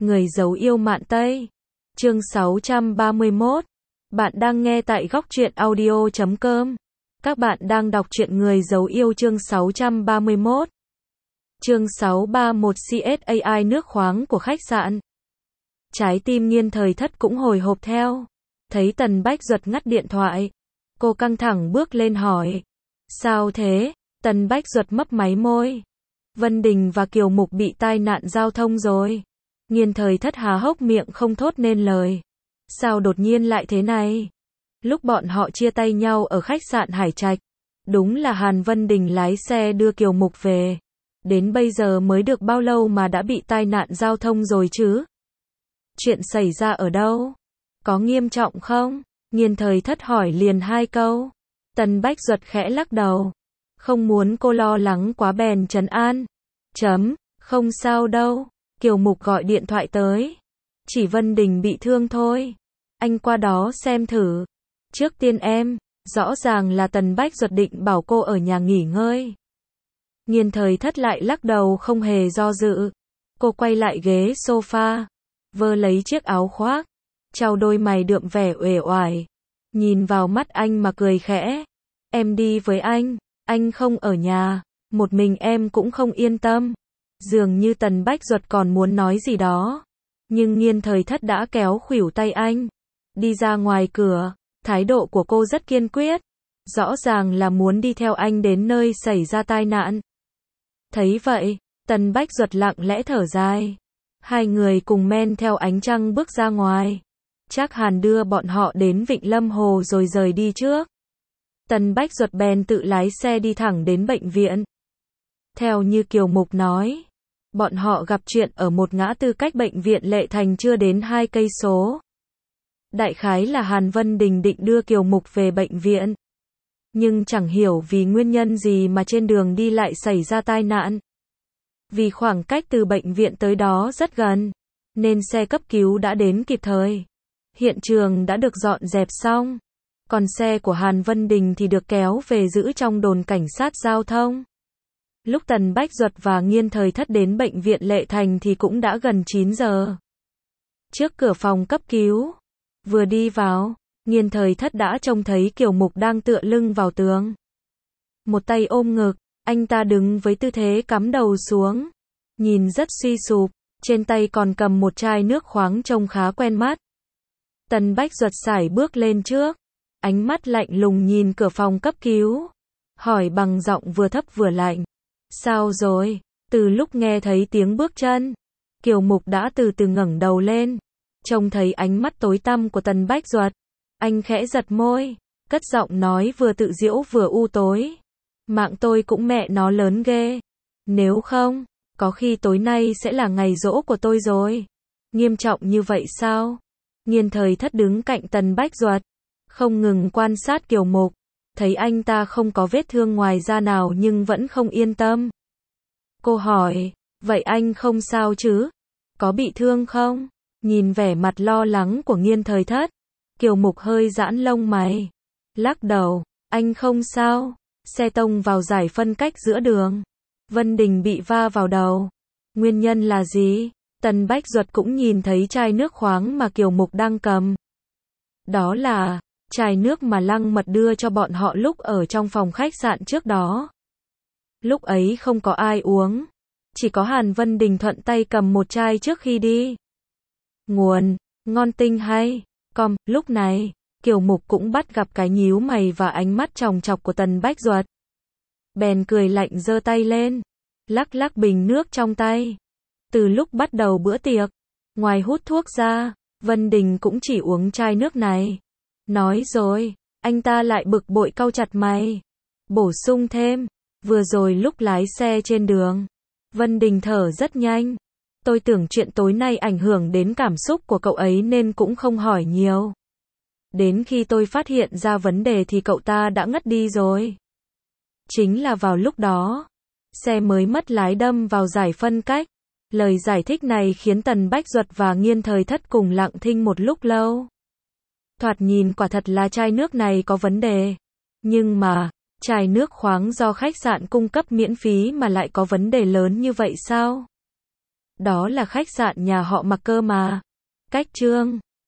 Người giấu yêu mạn Tây. Chương 631. Bạn đang nghe tại góc truyện audio.com. Các bạn đang đọc truyện Người giấu yêu chương 631. Chương 631 CSAI nước khoáng của khách sạn. Trái tim Nghiên Thời Thất cũng hồi hộp theo. Thấy Tần Bách Duật ngắt điện thoại. Cô căng thẳng bước lên hỏi. Sao thế? Tần Bách Duật mấp máy môi. Vân Đình và Kiều Mục bị tai nạn giao thông rồi. Nghiên Thời Thất há hốc miệng không thốt nên lời. Sao đột nhiên lại thế này? Lúc bọn họ chia tay nhau ở khách sạn Hải Trạch, đúng là Hàn Vân Đình lái xe đưa Kiều Mục về. Đến bây giờ mới được bao lâu mà đã bị tai nạn giao thông rồi chứ? Chuyện xảy ra ở đâu? Có nghiêm trọng không? Nghiên Thời Thất hỏi liền hai câu. Tần Bách Duật khẽ lắc đầu. Không muốn cô lo lắng quá bèn trấn an. Không sao đâu. Kiều Mục gọi điện thoại tới. Chỉ Vân Đình bị thương thôi. Anh qua đó xem thử. Trước tiên em, rõ ràng là Tần Bách Duật định bảo cô ở nhà nghỉ ngơi. Nghiên Thời Thất lại lắc đầu không hề do dự. Cô quay lại ghế sofa, vơ lấy chiếc áo khoác, chau đôi mày đượm vẻ uể oải, nhìn vào mắt anh mà cười khẽ. Em đi với anh không ở nhà, một mình em cũng không yên tâm. Dường như Tần Bách Duật còn muốn nói gì đó, nhưng Nghiên Thời Thất đã kéo khuỷu tay anh, đi ra ngoài cửa. Thái độ của cô rất kiên quyết, rõ ràng là muốn đi theo anh đến nơi xảy ra tai nạn. Thấy vậy, Tần Bách Duật lặng lẽ thở dài. Hai người cùng men theo ánh trăng bước ra ngoài. Trác Hàn đưa bọn họ đến Vịnh Lâm Hồ rồi rời đi trước. Tần Bách Duật bèn tự lái xe đi thẳng đến bệnh viện. Theo như Kiều Mục nói, bọn họ gặp chuyện ở một ngã tư cách bệnh viện Lệ Thành chưa đến 2 cây số. Đại khái là Hàn Vân Đình định đưa Kiều Mục về bệnh viện. Nhưng chẳng hiểu vì nguyên nhân gì mà trên đường đi lại xảy ra tai nạn. Vì khoảng cách từ bệnh viện tới đó rất gần, nên xe cấp cứu đã đến kịp thời. Hiện trường đã được dọn dẹp xong. Còn xe của Hàn Vân Đình thì được kéo về giữ trong đồn cảnh sát giao thông. Lúc Tần Bách Duật và Nghiên Thời Thất đến bệnh viện Lệ Thành thì cũng đã gần 9 giờ. Trước cửa phòng cấp cứu, vừa đi vào, Nghiên Thời Thất đã trông thấy Kiều Mục đang tựa lưng vào tường. Một tay ôm ngực, anh ta đứng với tư thế cắm đầu xuống, nhìn rất suy sụp, trên tay còn cầm một chai nước khoáng trông khá quen mắt. Tần Bách Duật sải bước lên trước, ánh mắt lạnh lùng nhìn cửa phòng cấp cứu, hỏi bằng giọng vừa thấp vừa lạnh. Sao rồi? Từ lúc nghe thấy tiếng bước chân, Kiều Mục đã từ từ ngẩng đầu lên, trông thấy ánh mắt tối tăm của Tần Bách Duật. Anh khẽ giật môi, cất giọng nói vừa tự giễu vừa u tối. Mạng tôi cũng mẹ nó lớn ghê. Nếu không, có khi tối nay sẽ là ngày giỗ của tôi rồi. Nghiêm trọng như vậy sao? Nghiên Thời Thất đứng cạnh Tần Bách Duật, không ngừng quan sát Kiều Mục. Thấy anh ta không có vết thương ngoài da nào nhưng vẫn không yên tâm. Cô hỏi, vậy anh không sao chứ? Có bị thương không? Nhìn vẻ mặt lo lắng của Nghiên Thời Thất, Kiều Mục hơi giãn lông mày, lắc đầu, anh không sao. Xe tông vào giải phân cách giữa đường. Vân Đình bị va vào đầu. Nguyên nhân là gì? Tần Bách Duật cũng nhìn thấy chai nước khoáng mà Kiều Mục đang cầm. Đó là chai nước mà Lăng Mật đưa cho bọn họ lúc ở trong phòng khách sạn trước đó. Lúc ấy không có ai uống, chỉ có Hàn Vân Đình thuận tay cầm một chai trước khi đi. Nguồn, ngon tinh hay. Lúc này, Kiều Mục cũng bắt gặp cái nhíu mày và ánh mắt chòng chọc của Tần Bách Duật. Bèn cười lạnh giơ tay lên, lắc lắc bình nước trong tay. Từ lúc bắt đầu bữa tiệc, ngoài hút thuốc ra, Vân Đình cũng chỉ uống chai nước này. Nói rồi, anh ta lại bực bội cau chặt mày. Bổ sung thêm, vừa rồi lúc lái xe trên đường, Vân Đình thở rất nhanh. Tôi tưởng chuyện tối nay ảnh hưởng đến cảm xúc của cậu ấy nên cũng không hỏi nhiều. Đến khi tôi phát hiện ra vấn đề thì cậu ta đã ngất đi rồi. Chính là vào lúc đó, xe mới mất lái đâm vào giải phân cách. Lời giải thích này khiến Tần Bách Duật và Nghiên Thời Thất cùng lặng thinh một lúc lâu. Thoạt nhìn quả thật là chai nước này có vấn đề. Nhưng mà, chai nước khoáng do khách sạn cung cấp miễn phí mà lại có vấn đề lớn như vậy sao? Đó là khách sạn nhà họ Mạc cơ mà. Cách Trương